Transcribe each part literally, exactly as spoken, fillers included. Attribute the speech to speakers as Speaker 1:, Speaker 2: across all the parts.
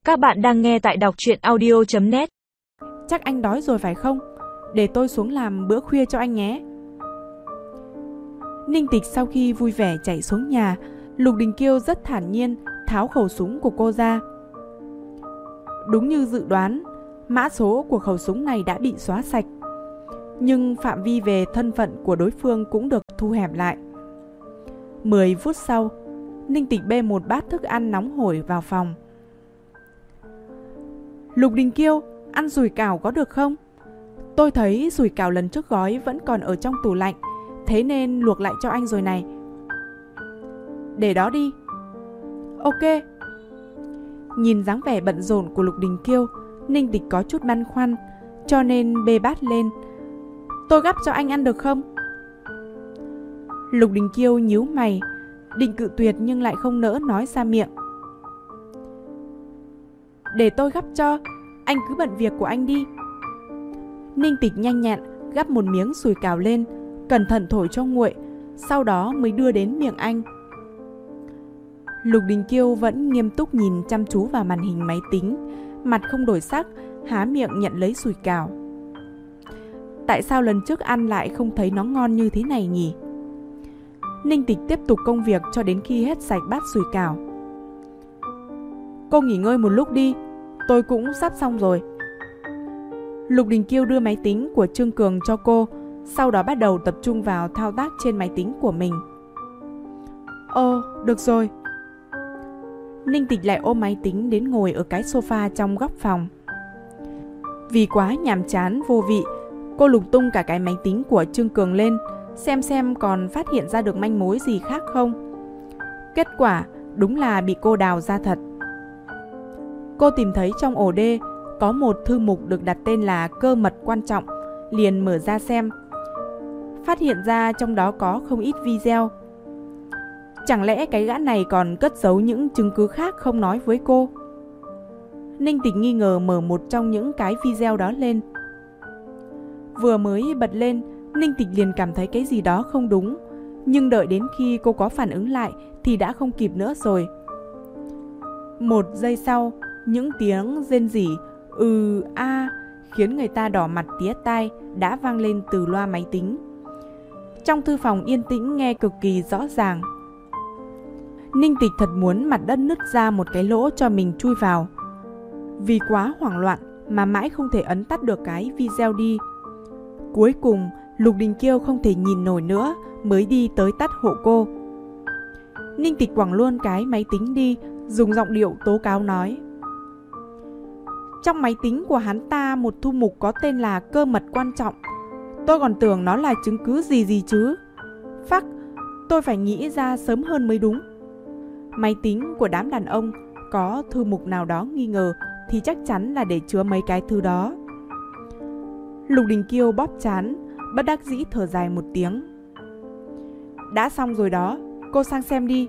Speaker 1: Các bạn đang nghe tại đọc truyện audio chấm net.
Speaker 2: Chắc anh đói rồi phải không? Để tôi xuống làm bữa khuya cho anh nhé. Ninh Tịch sau khi vui vẻ chạy xuống nhà, Lục Đình Kiêu rất thản nhiên tháo khẩu súng của cô ra. Đúng như dự đoán, mã số của khẩu súng này đã bị xóa sạch, nhưng phạm vi về thân phận của đối phương cũng được thu hẹp lại. Mười phút sau, Ninh Tịch bê một bát thức ăn nóng hổi vào phòng. Lục Đình Kiêu, ăn sủi cảo có được không? Tôi thấy sủi cảo lần trước gói vẫn còn ở trong tủ lạnh, thế nên luộc lại cho anh rồi này. Để đó đi. Ok. Nhìn dáng vẻ bận rộn của Lục Đình Kiêu, Ninh Tịch có chút băn khoăn, cho nên bê bát lên. Tôi gắp cho anh ăn được không? Lục Đình Kiêu nhíu mày, định cự tuyệt nhưng lại không nỡ nói ra miệng. Để tôi gắp cho, anh cứ bận việc của anh đi. Ninh Tịch nhanh nhẹn gắp một miếng sủi cảo lên, cẩn thận thổi cho nguội, sau đó mới đưa đến miệng anh. Lục Đình Kiêu vẫn nghiêm túc nhìn chăm chú vào màn hình máy tính, mặt không đổi sắc, há miệng nhận lấy sủi cảo. Tại sao lần trước ăn lại không thấy nó ngon như thế này nhỉ? Ninh Tịch tiếp tục công việc cho đến khi hết sạch bát sủi cảo. Cô nghỉ ngơi một lúc đi, tôi cũng sắp xong rồi. Lục Đình Kiêu đưa máy tính của Trương Cường cho cô, sau đó bắt đầu tập trung vào thao tác trên máy tính của mình. Ồ, được rồi. Ninh Tịch lại ôm máy tính đến ngồi ở cái sofa trong góc phòng. Vì quá nhàm chán vô vị, cô lục tung cả cái máy tính của Trương Cường lên, xem xem còn phát hiện ra được manh mối gì khác không. Kết quả đúng là bị cô đào ra thật. Cô tìm thấy trong ổ đê có một thư mục được đặt tên là cơ mật quan trọng, liền mở ra xem. Phát hiện ra trong đó có không ít video. Chẳng lẽ cái gã này còn cất giấu những chứng cứ khác không nói với cô? Ninh Tịch nghi ngờ mở một trong những cái video đó lên. Vừa mới bật lên, Ninh Tịch liền cảm thấy cái gì đó không đúng, nhưng đợi đến khi cô có phản ứng lại thì đã không kịp nữa rồi. Một giây sau, những tiếng rên rỉ ừ a à, khiến người ta đỏ mặt tía tai đã vang lên từ loa máy tính. Trong thư phòng yên tĩnh nghe cực kỳ rõ ràng. Ninh Tịch thật muốn mặt đất nứt ra một cái lỗ cho mình chui vào. Vì quá hoảng loạn mà mãi không thể ấn tắt được cái video đi. Cuối cùng Lục Đình Kiêu không thể nhìn nổi nữa mới đi tới tắt hộ cô. Ninh Tịch quẳng luôn cái máy tính đi, dùng giọng điệu tố cáo nói. Trong máy tính của hắn ta một thư mục có tên là cơ mật quan trọng. Tôi còn tưởng nó là chứng cứ gì gì chứ. Phắc, tôi phải nghĩ ra sớm hơn mới đúng. Máy tính của đám đàn ông có thư mục nào đó nghi ngờ thì chắc chắn là để chứa mấy cái thư đó. Lục Đình Kiêu bóp trán, bất đắc dĩ thở dài một tiếng. Đã xong rồi đó, cô sang xem đi.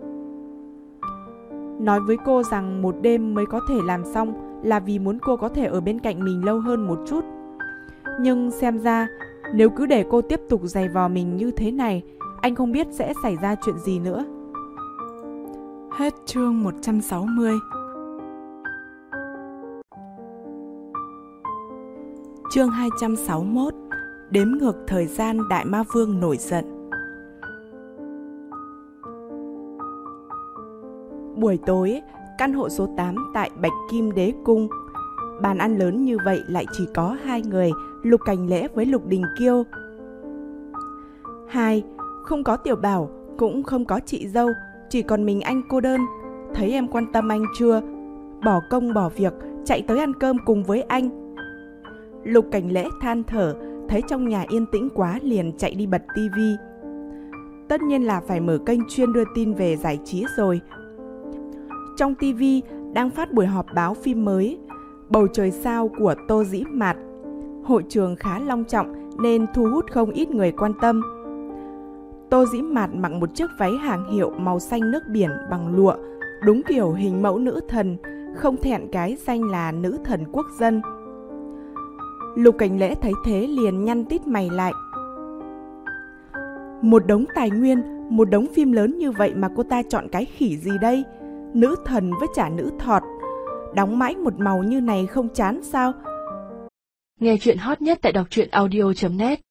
Speaker 2: Nói với cô rằng một đêm mới có thể làm xong là vì muốn cô có thể ở bên cạnh mình lâu hơn một chút. Nhưng xem ra, nếu cứ để cô tiếp tục giày vò mình như thế này, anh không biết sẽ xảy ra chuyện gì nữa. Hết chương một trăm sáu mươi. Chương hai trăm sáu mươi mốt. Đếm ngược thời gian Đại Ma Vương nổi giận. Buổi tối, căn hộ số tám tại Bạch Kim Đế Cung. Bàn ăn lớn như vậy lại chỉ có hai người, Lục Cảnh Lễ với Lục Đình Kiêu. Hai, không có Tiểu Bảo, cũng không có chị dâu, chỉ còn mình anh cô đơn. Thấy em quan tâm anh chưa? Bỏ công bỏ việc, chạy tới ăn cơm cùng với anh. Lục Cảnh Lễ than thở, thấy trong nhà yên tĩnh quá liền chạy đi bật tivi. Tất nhiên là phải mở kênh chuyên đưa tin về giải trí rồi. Trong tivi đang phát buổi họp báo phim mới Bầu Trời Sao của Tô Dĩ Mạt. Hội trường khá long trọng nên thu hút không ít người quan tâm. Tô Dĩ Mạt mặc một chiếc váy hàng hiệu màu xanh nước biển bằng lụa, đúng kiểu hình mẫu nữ thần, không thẹn cái danh là nữ thần quốc dân. Lục Cảnh Lễ thấy thế liền nhăn tít mày lại. Một đống tài nguyên, một đống phim lớn như vậy mà cô ta chọn cái khỉ gì đây? Nữ thần với chả nữ thọt. đóng mãi một màu như này không chán sao?
Speaker 1: Nghe chuyện hot nhất tại đọc truyện audio chấm net.